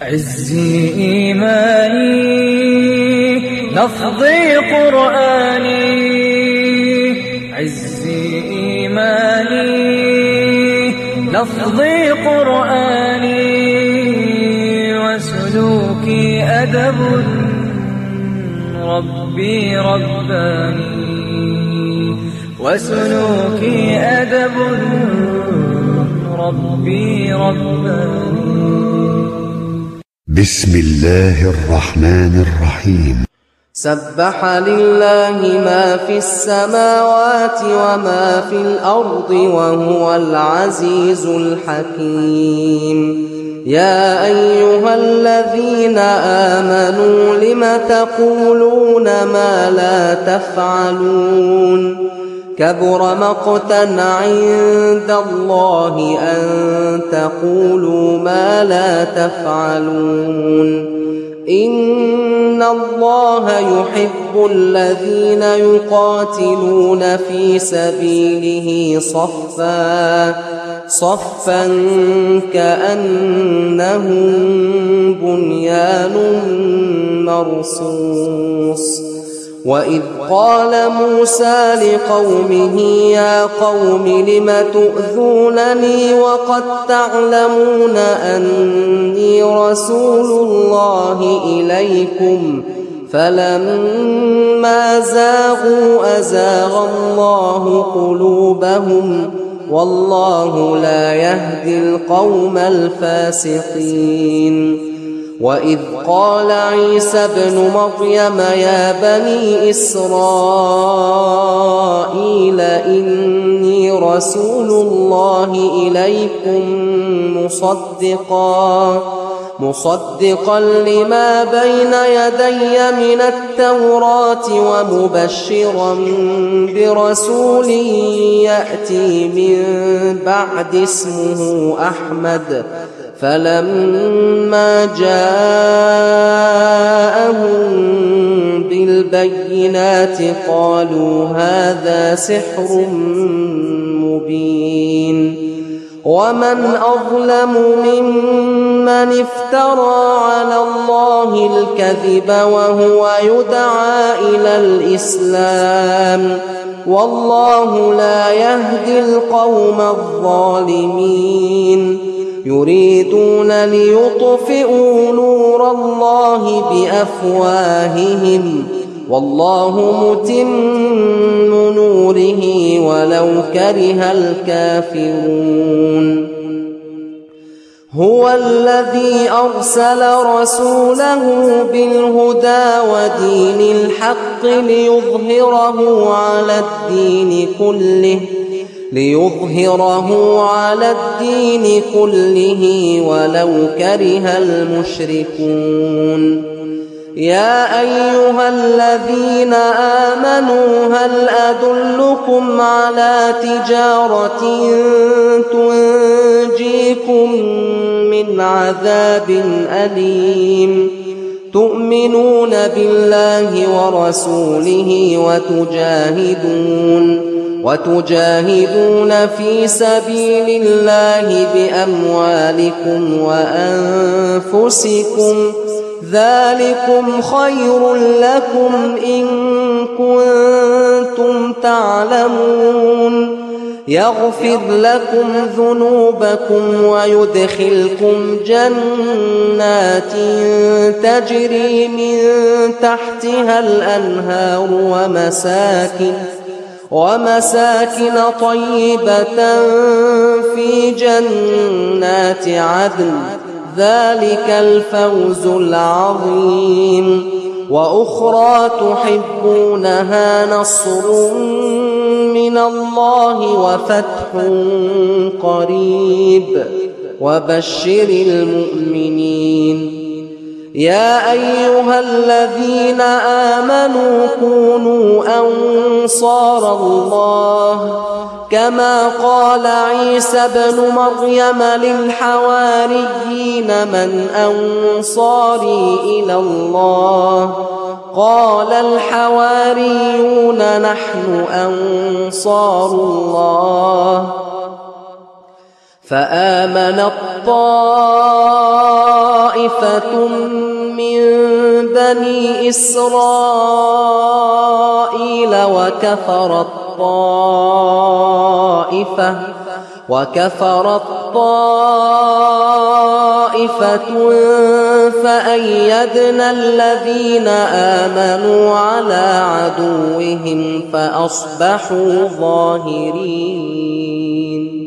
عزي إيماني لفظي قرآني، عزي إيماني لفظي قرآني، وسلوكي أدب ربي رباني، وسلوكي أدب ربي رباني. بسم الله الرحمن الرحيم. سبح لله ما في السماوات وما في الأرض وهو العزيز الحكيم. يا أيها الذين آمنوا لم تقولون ما لا تفعلون؟ كبر مقتا عند الله أن تقولوا ما لا تفعلون. إن الله يحب الذين يقاتلون في سبيله صفا كأنهم بنيان مرصوص. وإذ قال موسى لقومه يا قوم لم تؤذونني وقد تعلمون أني رسول الله إليكم؟ فلما زاغوا أزاغ الله قلوبهم والله لا يهدي القوم الفاسقين. وإذ قال عيسى ابن مريم يا بني إسرائيل إني رسول الله إليكم مصدقا لما بين يدي من التوراة ومبشرا برسول يأتي من بعد اسمه أحمد. فلما جاءهم بالبينات قالوا هذا سحر مبين. ومن أظلم ممن افترى على الله الكذب وهو يدعى إلى الإسلام والله لا يهدي القوم الظالمين. يريدون ليطفئوا نور الله بأفواههم والله متم نوره ولو كره الكافرون. هو الذي أرسل رسوله بالهدى ودين الحق ليظهره على الدين كله ولو كره المشركون. يا أيها الذين آمنوا هل أدلكم على تجارة تنجيكم من عذاب أليم؟ تؤمنون بالله ورسوله وتجاهدون في سبيل الله بأموالكم وأنفسكم ذلكم خير لكم إن كنتم تعلمون. يغفر لكم ذنوبكم ويدخلكم جنات تجري من تحتها الأنهار ومساكن طيبة في جنات عدن ذلك الفوز العظيم. وأخرى تحبونها نصر من الله وفتح قريب وبشر المؤمنين. يا أيها الذين آمنوا كونوا أنصار الله كما قال عيسى ابن مريم للحواريين من أنصاري إلى الله؟ قال الحواريون نحن أنصار الله. فآمنت طائفة طائفة من بني إسرائيل وكفرت طائفة فأيدنا الذين آمنوا على عدوهم فأصبحوا ظاهرين.